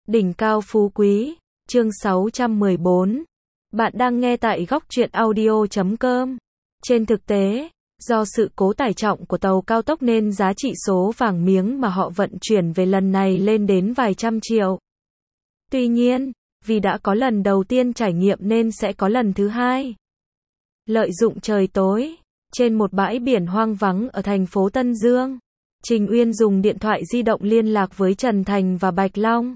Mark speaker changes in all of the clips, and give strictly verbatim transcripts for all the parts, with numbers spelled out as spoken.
Speaker 1: Đỉnh cao phú quý, chương sáu trăm mười bốn. Bạn đang nghe tại góc truyện audio chấm com. Trên thực tế, do sự cố tải trọng của tàu cao tốc nên giá trị số vàng miếng mà họ vận chuyển về lần này lên đến vài trăm triệu. Tuy nhiên, vì đã có lần đầu tiên trải nghiệm nên sẽ có lần thứ hai. Lợi dụng trời tối, trên một bãi biển hoang vắng ở thành phố Tân Dương, Trình Uyên dùng điện thoại di động liên lạc với Trần Thành và Bạch Long.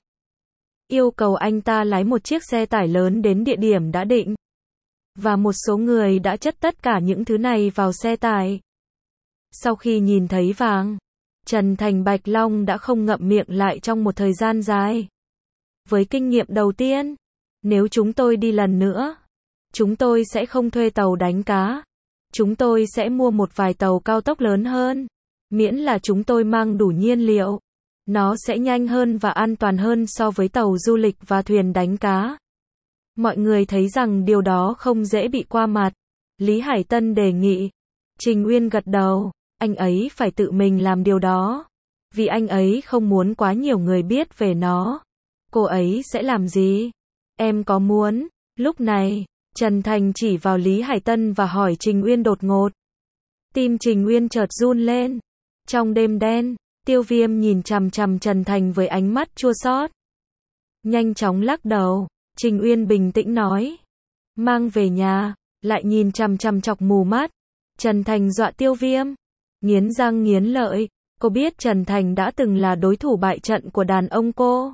Speaker 1: Yêu cầu anh ta lái một chiếc xe tải lớn đến địa điểm đã định. Và một số người đã chất tất cả những thứ này vào xe tải. Sau khi nhìn thấy vàng, Trần Thành Bạch Long đã không ngậm miệng lại trong một thời gian dài. Với kinh nghiệm đầu tiên, nếu chúng tôi đi lần nữa, chúng tôi sẽ không thuê tàu đánh cá. Chúng tôi sẽ mua một vài tàu cao tốc lớn hơn, miễn là chúng tôi mang đủ nhiên liệu. Nó sẽ nhanh hơn và an toàn hơn so với tàu du lịch và thuyền đánh cá. Mọi người thấy rằng điều đó không dễ bị qua mặt. Lý Hải Tân đề nghị. Trình Uyên gật đầu, anh ấy phải tự mình làm điều đó. Vì anh ấy không muốn quá nhiều người biết về nó. Cô ấy sẽ làm gì? Em có muốn? Lúc này, Trần Thành chỉ vào Lý Hải Tân và hỏi Trình Uyên đột ngột. Tim Trình Uyên chợt run lên. Trong đêm đen, Tiêu Viêm nhìn chằm chằm Trần Thành với ánh mắt chua xót. Nhanh chóng lắc đầu, Trình Uyên bình tĩnh nói. Mang về nhà, lại nhìn chằm chằm chọc mù mắt. Trần Thành dọa Tiêu Viêm. Nghiến răng nghiến lợi, cô biết Trần Thành đã từng là đối thủ bại trận của đàn ông cô.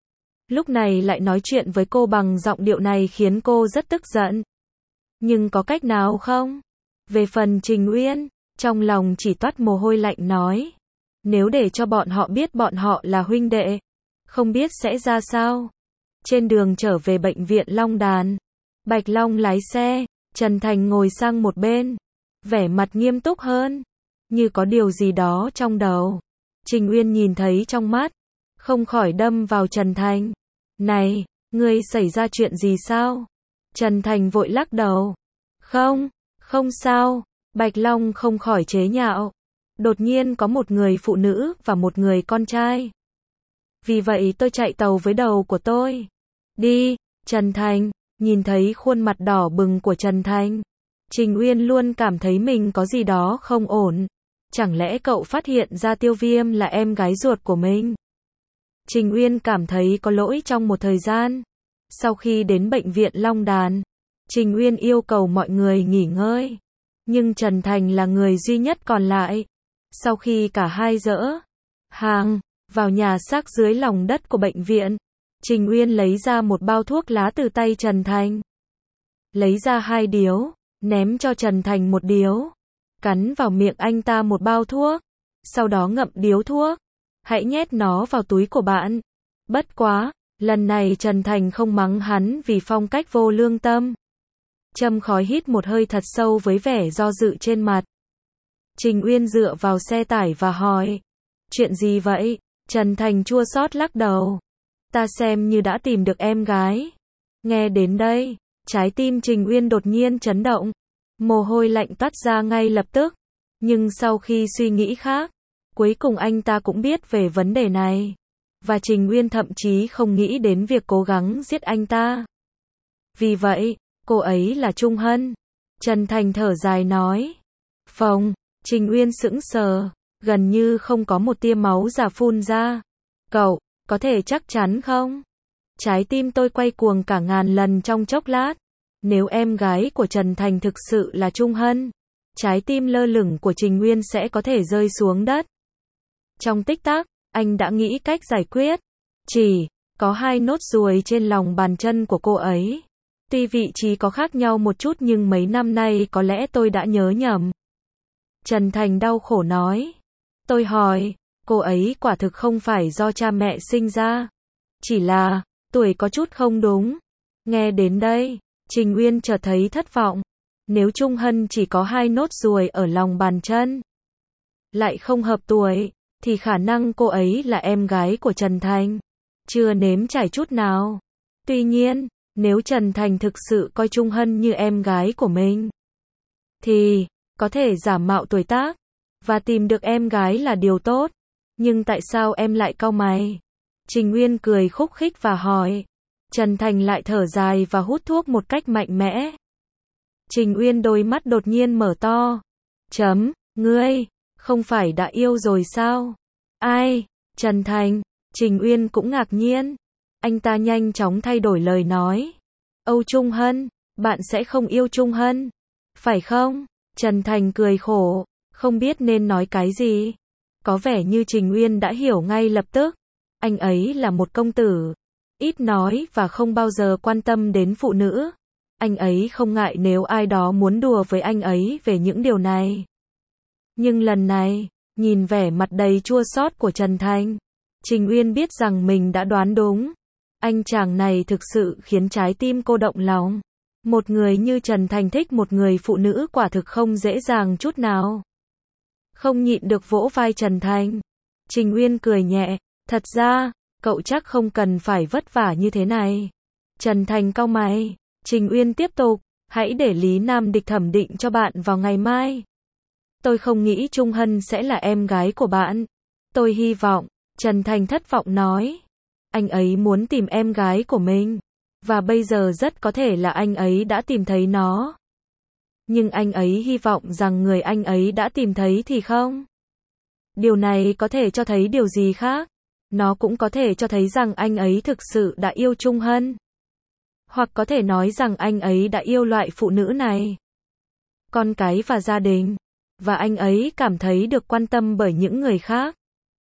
Speaker 1: Lúc này lại nói chuyện với cô bằng giọng điệu này khiến cô rất tức giận. Nhưng có cách nào không? Về phần Trình Uyên, trong lòng chỉ toát mồ hôi lạnh nói. Nếu để cho bọn họ biết bọn họ là huynh đệ, không biết sẽ ra sao. Trên đường trở về bệnh viện Long Đàn, Bạch Long lái xe, Trần Thành ngồi sang một bên, vẻ mặt nghiêm túc hơn, như có điều gì đó trong đầu. Trình Uyên nhìn thấy trong mắt, không khỏi đâm vào Trần Thành. Này, ngươi xảy ra chuyện gì sao? Trần Thành vội lắc đầu. Không, không sao. Bạch Long không khỏi chế nhạo. Đột nhiên có một người phụ nữ và một người con trai. Vì vậy tôi chạy tàu với đầu của tôi. Đi, Trần Thành, nhìn thấy khuôn mặt đỏ bừng của Trần Thành. Trình Uyên luôn cảm thấy mình có gì đó không ổn. Chẳng lẽ cậu phát hiện ra Tiêu Viêm là em gái ruột của mình? Trình Uyên cảm thấy có lỗi trong một thời gian. Sau khi đến bệnh viện Long Đàn, Trình Uyên yêu cầu mọi người nghỉ ngơi. Nhưng Trần Thành là người duy nhất còn lại. Sau khi cả hai dỡ hàng vào nhà xác dưới lòng đất của bệnh viện, Trình Uyên lấy ra một bao thuốc lá từ tay Trần Thành. Lấy ra hai điếu, ném cho Trần Thành một điếu. Cắn vào miệng anh ta một bao thuốc. Sau đó ngậm điếu thuốc. Hãy nhét nó vào túi của bạn. Bất quá, lần này Trần Thành không mắng hắn vì phong cách vô lương tâm. Châm khói hít một hơi thật sâu với vẻ do dự trên mặt. Trình Uyên dựa vào xe tải và hỏi. Chuyện gì vậy? Trần Thành chua xót lắc đầu. Ta xem như đã tìm được em gái. Nghe đến đây, trái tim Trình Uyên đột nhiên chấn động. Mồ hôi lạnh toát ra ngay lập tức. Nhưng sau khi suy nghĩ khác, cuối cùng anh ta cũng biết về vấn đề này. Và Trình Uyên thậm chí không nghĩ đến việc cố gắng giết anh ta. Vì vậy, cô ấy là Trung Hân. Trần Thành thở dài nói. Phồng, Trình Uyên sững sờ, gần như không có một tia máu giả phun ra. Cậu, có thể chắc chắn không? Trái tim tôi quay cuồng cả ngàn lần trong chốc lát. Nếu em gái của Trần Thành thực sự là Trung Hân, trái tim lơ lửng của Trình Uyên sẽ có thể rơi xuống đất. Trong tích tắc, anh đã nghĩ cách giải quyết. Chỉ có hai nốt ruồi trên lòng bàn chân của cô ấy. Tuy vị trí có khác nhau một chút nhưng mấy năm nay có lẽ tôi đã nhớ nhầm. Trần Thành đau khổ nói. Tôi hỏi, cô ấy quả thực không phải do cha mẹ sinh ra. Chỉ là, tuổi có chút không đúng. Nghe đến đây, Trình Uyên chợt thấy thất vọng. Nếu Trung Hân chỉ có hai nốt ruồi ở lòng bàn chân, lại không hợp tuổi, thì khả năng cô ấy là em gái của Trần Thành. Chưa nếm trải chút nào. Tuy nhiên, nếu Trần Thành thực sự coi Trung Hân như em gái của mình, thì có thể giả mạo tuổi tác và tìm được em gái là điều tốt. Nhưng tại sao em lại cau mày? Trình Uyên cười khúc khích và hỏi. Trần Thành lại thở dài và hút thuốc một cách mạnh mẽ. Trình Uyên đôi mắt đột nhiên mở to. Chấm, ngươi, không phải đã yêu rồi sao? Ai? Trần Thành. Trình Uyên cũng ngạc nhiên. Anh ta nhanh chóng thay đổi lời nói. Âu Trung Hân, bạn sẽ không yêu Trung Hân, phải không? Trần Thành cười khổ, không biết nên nói cái gì. Có vẻ như Trình Uyên đã hiểu ngay lập tức. Anh ấy là một công tử, ít nói và không bao giờ quan tâm đến phụ nữ. Anh ấy không ngại nếu ai đó muốn đùa với anh ấy về những điều này. Nhưng lần này, nhìn vẻ mặt đầy chua xót của Trần Thành, Trình Uyên biết rằng mình đã đoán đúng. Anh chàng này thực sự khiến trái tim cô động lòng. Một người như Trần Thành thích một người phụ nữ quả thực không dễ dàng chút nào. Không nhịn được vỗ vai Trần Thành. Trình Uyên cười nhẹ, thật ra, cậu chắc không cần phải vất vả như thế này. Trần Thành cau mày. Trình Uyên tiếp tục, hãy để Lý Nam Địch thẩm định cho bạn vào ngày mai. Tôi không nghĩ Trung Hân sẽ là em gái của bạn. Tôi hy vọng, Trần Thành thất vọng nói. Anh ấy muốn tìm em gái của mình. Và bây giờ rất có thể là anh ấy đã tìm thấy nó. Nhưng anh ấy hy vọng rằng người anh ấy đã tìm thấy thì không. Điều này có thể cho thấy điều gì khác. Nó cũng có thể cho thấy rằng anh ấy thực sự đã yêu Trung Hân. Hoặc có thể nói rằng anh ấy đã yêu loại phụ nữ này. Con cái và gia đình. Và anh ấy cảm thấy được quan tâm bởi những người khác.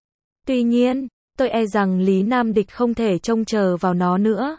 Speaker 1: Tuy nhiên, tôi e rằng Lý Nam Địch không thể trông chờ vào nó nữa.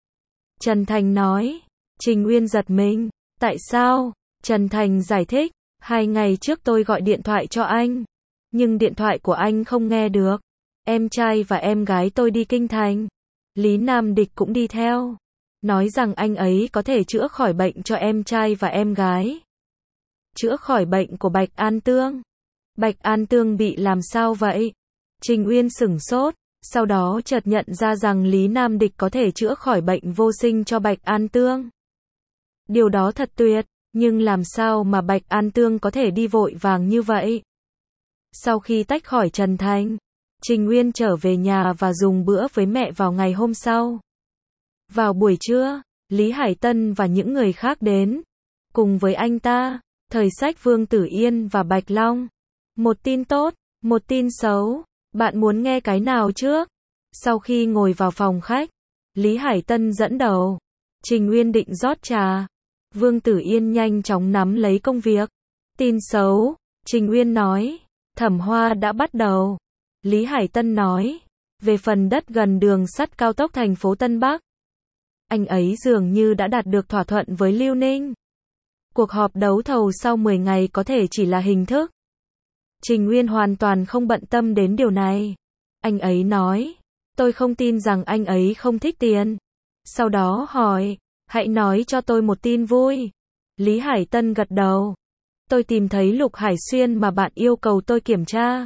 Speaker 1: Trần Thành nói. Trình Uyên giật mình. Tại sao? Trần Thành giải thích. Hai ngày trước tôi gọi điện thoại cho anh. Nhưng điện thoại của anh không nghe được. Em trai và em gái tôi đi kinh thành. Lý Nam Địch cũng đi theo. Nói rằng anh ấy có thể chữa khỏi bệnh cho em trai và em gái. Chữa khỏi bệnh của Bạch An Tương. Bạch An Tương bị làm sao vậy? Trình Uyên sửng sốt, sau đó chợt nhận ra rằng Lý Nam Địch có thể chữa khỏi bệnh vô sinh cho Bạch An Tương. Điều đó thật tuyệt, nhưng làm sao mà Bạch An Tương có thể đi vội vàng như vậy? Sau khi tách khỏi Trần Thành, Trình Uyên trở về nhà và dùng bữa với mẹ vào ngày hôm sau. Vào buổi trưa, Lý Hải Tân và những người khác đến. Cùng với anh ta, Thời Sách Vương Tử Yên và Bạch Long. Một tin tốt, một tin xấu. Bạn muốn nghe cái nào trước? Sau khi ngồi vào phòng khách, Lý Hải Tân dẫn đầu. Trình Uyên định rót trà. Vương Tử Yên nhanh chóng nắm lấy công việc. Tin xấu, Trình Uyên nói. Thẩm Hoa đã bắt đầu. Lý Hải Tân nói. Về phần đất gần đường sắt cao tốc thành phố Tân Bắc. Anh ấy dường như đã đạt được thỏa thuận với Lưu Ninh. Cuộc họp đấu thầu sau mười ngày có thể chỉ là hình thức. Trình Uyên hoàn toàn không bận tâm đến điều này. Anh ấy nói, tôi không tin rằng anh ấy không thích tiền. Sau đó hỏi, hãy nói cho tôi một tin vui. Lý Hải Tân gật đầu. Tôi tìm thấy Lục Hải Xuyên mà bạn yêu cầu tôi kiểm tra.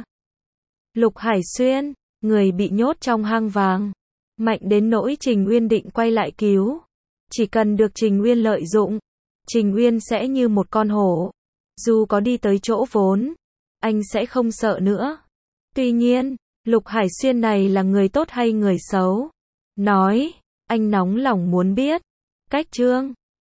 Speaker 1: Lục Hải Xuyên, người bị nhốt trong hang vàng. Mạnh đến nỗi Trình Uyên định quay lại cứu. Chỉ cần được Trình Uyên lợi dụng, Trình Uyên sẽ như một con hổ. Dù có đi tới chỗ vốn, anh sẽ không sợ nữa. Tuy nhiên, Lục Hải Xuyên này là người tốt hay người xấu? Nói, anh nóng lòng muốn biết. Cách chương